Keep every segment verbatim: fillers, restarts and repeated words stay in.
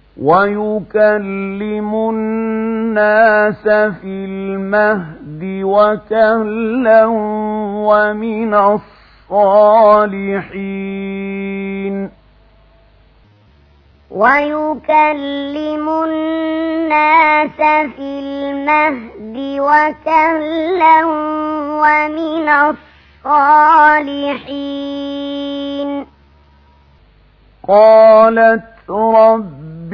ويكلم الناس في المهد وكهلا ومن الصالحين ويكلم الناس في المهد وكهلا ومن الصالحين قالت رب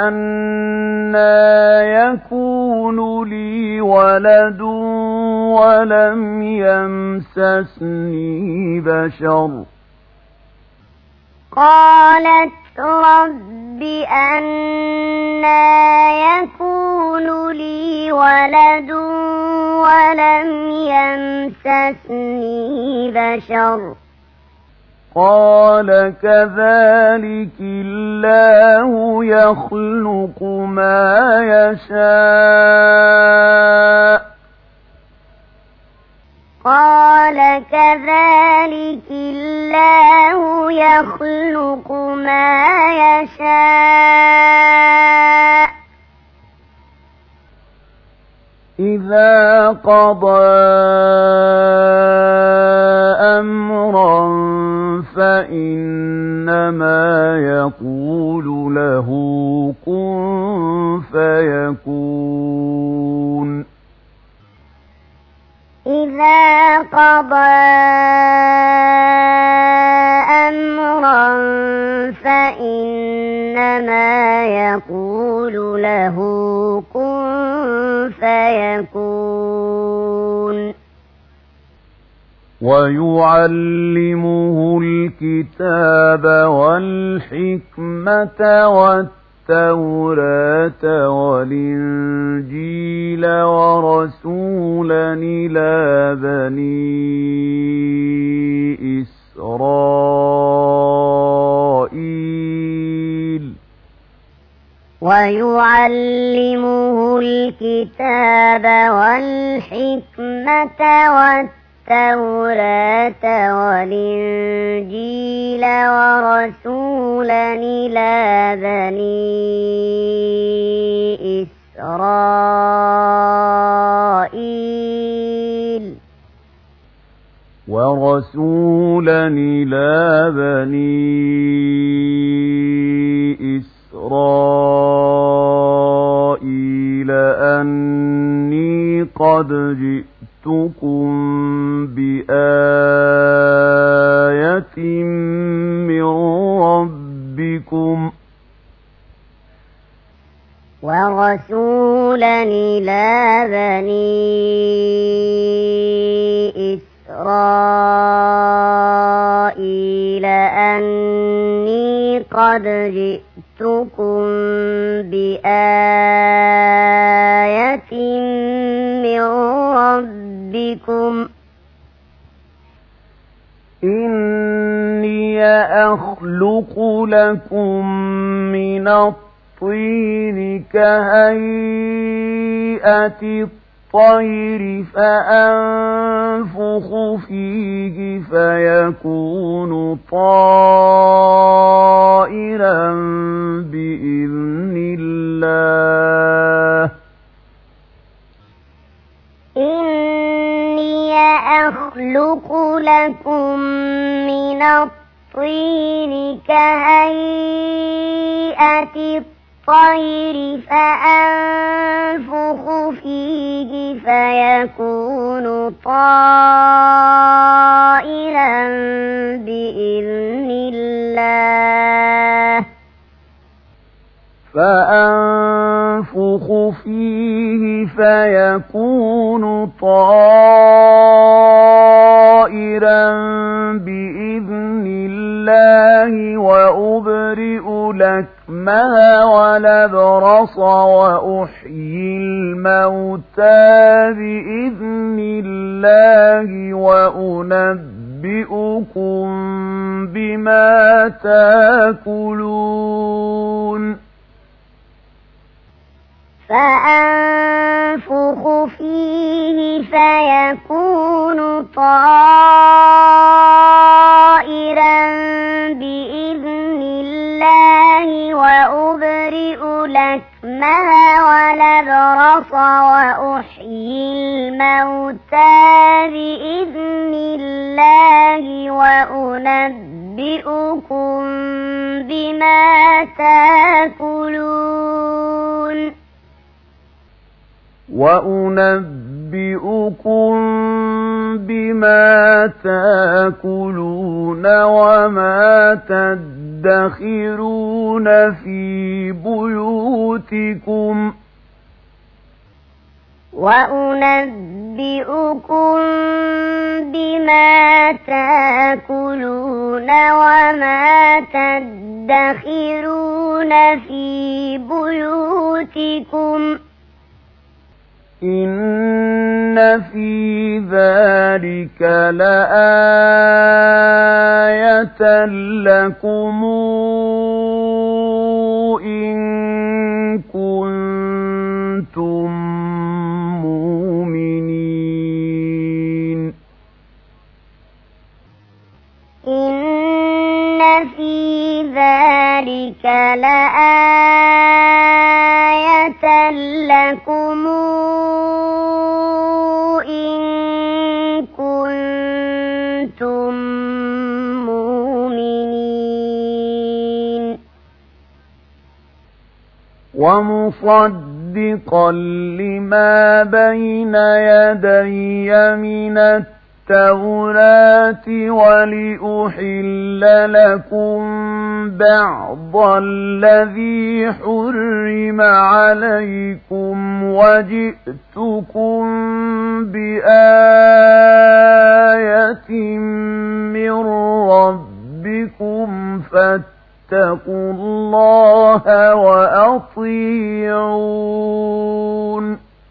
أنى يكون لي ولد ولم يمسسني بشر قالت رب أنى يكون لي ولد ولم يمسسني بشر قال كذلك الله يخلق ما يشاء قال كذلك الله يخلق ما يشاء إذا قضى أمرا فإنما يقول له كن فيكون إذا قضى أمرا فإنما يقول له كن فيكون ويعلمه الكتاب والحكمة والتوراة والإنجيل ورسولا إلى بني إسرائيل ويعلمه الكتاب والحكمة والتوراة والإنجيل ورسولا إلى بني إسرائيل ورسولا إلى بني إسرائيل أني قد جئتكم بآية من ربكم ورسولا إلى بني إسرائيل أني قد جئتكم بآية من ربكم إني أخلق لكم من الطين كهيئة الطير فأنفخ فيه فيكون طائرا بإذن الله إني أخلق لكم من الطين كهيئة الطير فأنفخ فيه فيكون طائرا بإذن الله فأنفخ فيه فيكون طائرا بإذن الله وأبرئ الأكمه والأبرص وأحيي الموتى بإذن الله وأنبئكم بما تأكلون فأنفخ فيه فيكون طائرا بإذن الله وأبرئ الأكمه والأبرص وأحيي الموتى بإذن الله وأنبئكم بما تأكلون وأنبئكم بما تأكلون وما تدخرون في بيوتكم وأنبئكم بما تأكلون وما تدخرون في بيوتكم إن في ذلك لآية لكم إن كنتم مؤمنين إن في ذلك لآية لكم إن كنتم مؤمنين ومصدقا لما بين يدي من التوراة ولأحل لكم بعض الذي حرم عليكم وجئتكم بآية من ربكم فاتقوا الله وأطيعون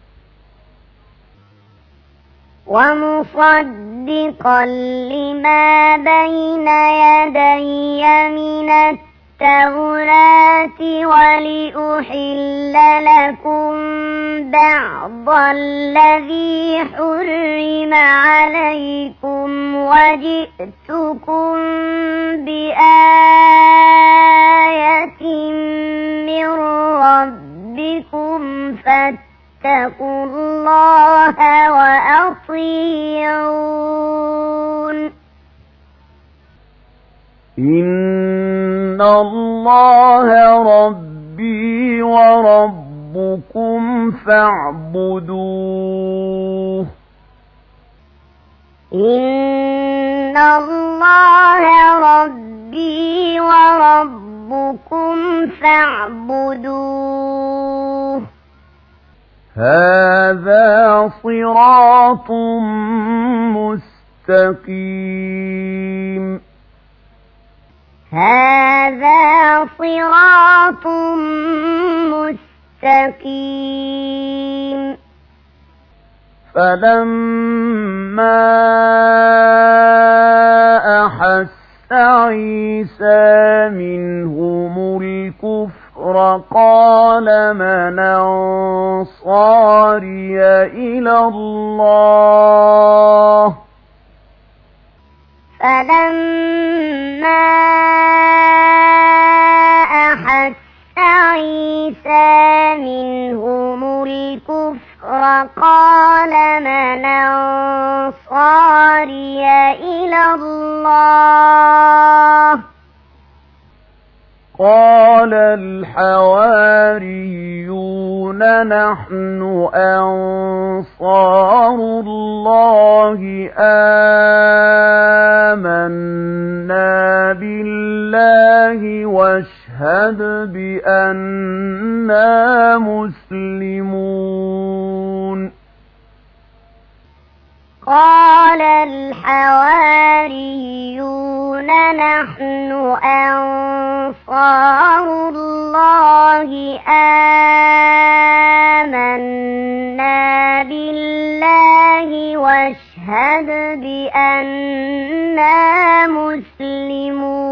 ومصدقا لما بين يدي من التوراة ولأحل لكم بعض الذي حرم عليكم وجئتكم بآية من ربكم فاتقوا الله وأطيعون إن الله ربي وربكم فاعبدوه إن الله ربي وربكم فاعبدوه هذا صراط مستقيم هذا صراط مستقيم فلما أحس عيسى منهم الكفر قال من أنصاري إلى الله فلما أحس عيسى منهم الكفر قال من أنصاري إلى الله قال الحواريون نحن أنصار الله آمنا بالله واشهد بأننا مسلمون قال الحواريون نحن أنصار الله آمنا بالله واشهد بأننا مسلمون